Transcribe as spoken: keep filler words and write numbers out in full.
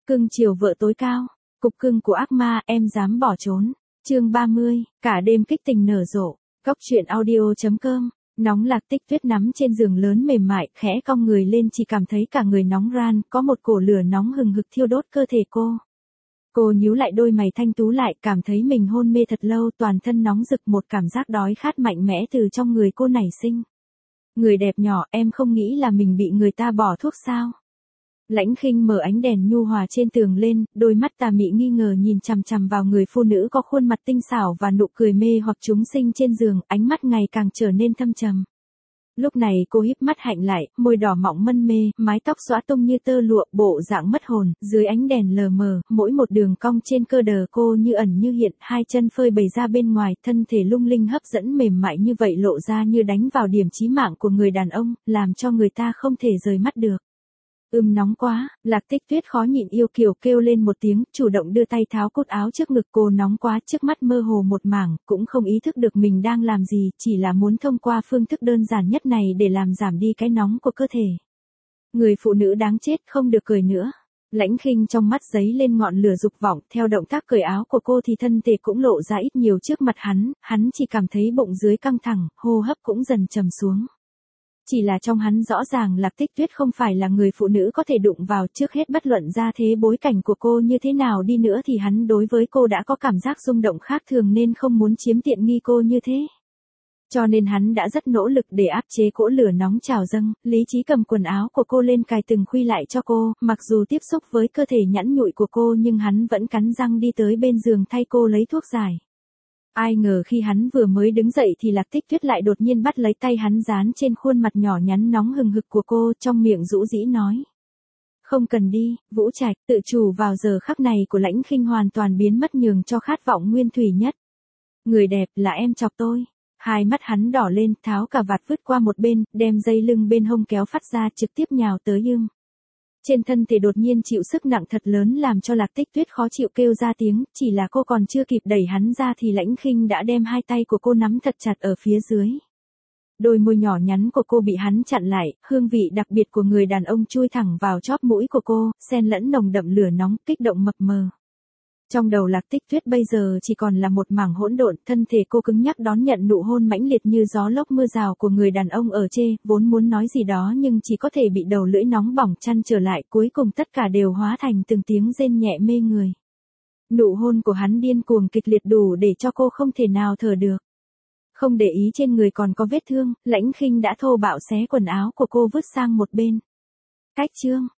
Cưng chiều vợ tối cao. Cục cưng của ác ma, em dám bỏ trốn. Chương ba mươi, cả đêm kích tình nở rộ. Cóc truyện audio chấm com. Nóng Lạc Tích Tuyết nắm trên giường lớn mềm mại, khẽ cong người lên, chỉ cảm thấy cả người nóng ran, có một cổ lửa nóng hừng hực thiêu đốt cơ thể cô. Cô nhíu lại đôi mày thanh tú lại, cảm thấy mình hôn mê thật lâu, toàn thân nóng rực, một cảm giác đói khát mạnh mẽ từ trong người cô nảy sinh. Người đẹp nhỏ, em không nghĩ là mình bị người ta bỏ thuốc sao? Lãnh Khinh mở ánh đèn nhu hòa trên tường lên, đôi mắt tà mị nghi ngờ nhìn chằm chằm vào người phụ nữ có khuôn mặt tinh xảo và nụ cười mê hoặc chúng sinh trên giường, ánh mắt ngày càng trở nên thâm trầm. Lúc này cô híp mắt hạnh lại, môi đỏ mọng mân mê, mái tóc xõa tung như tơ lụa, bộ dạng mất hồn, dưới ánh đèn lờ mờ, mỗi một đường cong trên cơ đờ cô như ẩn như hiện, hai chân phơi bày ra bên ngoài, thân thể lung linh hấp dẫn mềm mại như vậy lộ ra như đánh vào điểm chí mạng của người đàn ông, làm cho người ta không thể rời mắt được. Ưm nóng quá, Lạc Tích Tuyết khó nhịn yêu kiều kêu lên một tiếng, chủ động đưa tay tháo cốt áo trước ngực cô, nóng quá, trước mắt mơ hồ một mảng, cũng không ý thức được mình đang làm gì, chỉ là muốn thông qua phương thức đơn giản nhất này để làm giảm đi cái nóng của cơ thể. Người phụ nữ đáng chết, không được cười nữa. Lãnh Khinh trong mắt giấy lên ngọn lửa dục vọng, theo động tác cởi áo của cô thì thân thể cũng lộ ra ít nhiều trước mặt hắn, hắn chỉ cảm thấy bụng dưới căng thẳng, hô hấp cũng dần trầm xuống. Chỉ là trong hắn rõ ràng Lạc Tích Tuyết không phải là người phụ nữ có thể đụng vào, trước hết bất luận ra thế bối cảnh của cô như thế nào đi nữa thì hắn đối với cô đã có cảm giác rung động khác thường nên không muốn chiếm tiện nghi cô như thế. Cho nên hắn đã rất nỗ lực để áp chế cỗ lửa nóng trào dâng, lý trí cầm quần áo của cô lên cài từng khuy lại cho cô, mặc dù tiếp xúc với cơ thể nhẵn nhụi của cô nhưng hắn vẫn cắn răng đi tới bên giường thay cô lấy thuốc giải. Ai ngờ khi hắn vừa mới đứng dậy thì Lạc Tích Tuyết lại đột nhiên bắt lấy tay hắn dán trên khuôn mặt nhỏ nhắn nóng hừng hực của cô, trong miệng rũ rĩ nói. Không cần đi, Vũ Trạch, tự chủ vào giờ khắc này của Lãnh Khinh hoàn toàn biến mất nhường cho khát vọng nguyên thủy nhất. Người đẹp, là em chọc tôi. Hai mắt hắn đỏ lên, tháo cà vạt vứt qua một bên, đem dây lưng bên hông kéo phát ra trực tiếp nhào tới ưng. Trên thân thể đột nhiên chịu sức nặng thật lớn làm cho Lạc Tích Tuyết khó chịu kêu ra tiếng, chỉ là cô còn chưa kịp đẩy hắn ra thì Lãnh Khinh đã đem hai tay của cô nắm thật chặt ở phía dưới. Đôi môi nhỏ nhắn của cô bị hắn chặn lại, hương vị đặc biệt của người đàn ông chui thẳng vào chóp mũi của cô, xen lẫn nồng đậm lửa nóng, kích động mập mờ. Trong đầu Lạc Tích Tuyết bây giờ chỉ còn là một mảng hỗn độn, thân thể cô cứng nhắc đón nhận nụ hôn mãnh liệt như gió lốc mưa rào của người đàn ông ở chê, vốn muốn nói gì đó nhưng chỉ có thể bị đầu lưỡi nóng bỏng chăn trở lại, cuối cùng tất cả đều hóa thành từng tiếng rên nhẹ mê người. Nụ hôn của hắn điên cuồng kịch liệt đủ để cho cô không thể nào thở được. Không để ý trên người còn có vết thương, Lãnh Khinh đã thô bạo xé quần áo của cô vứt sang một bên. Cách chương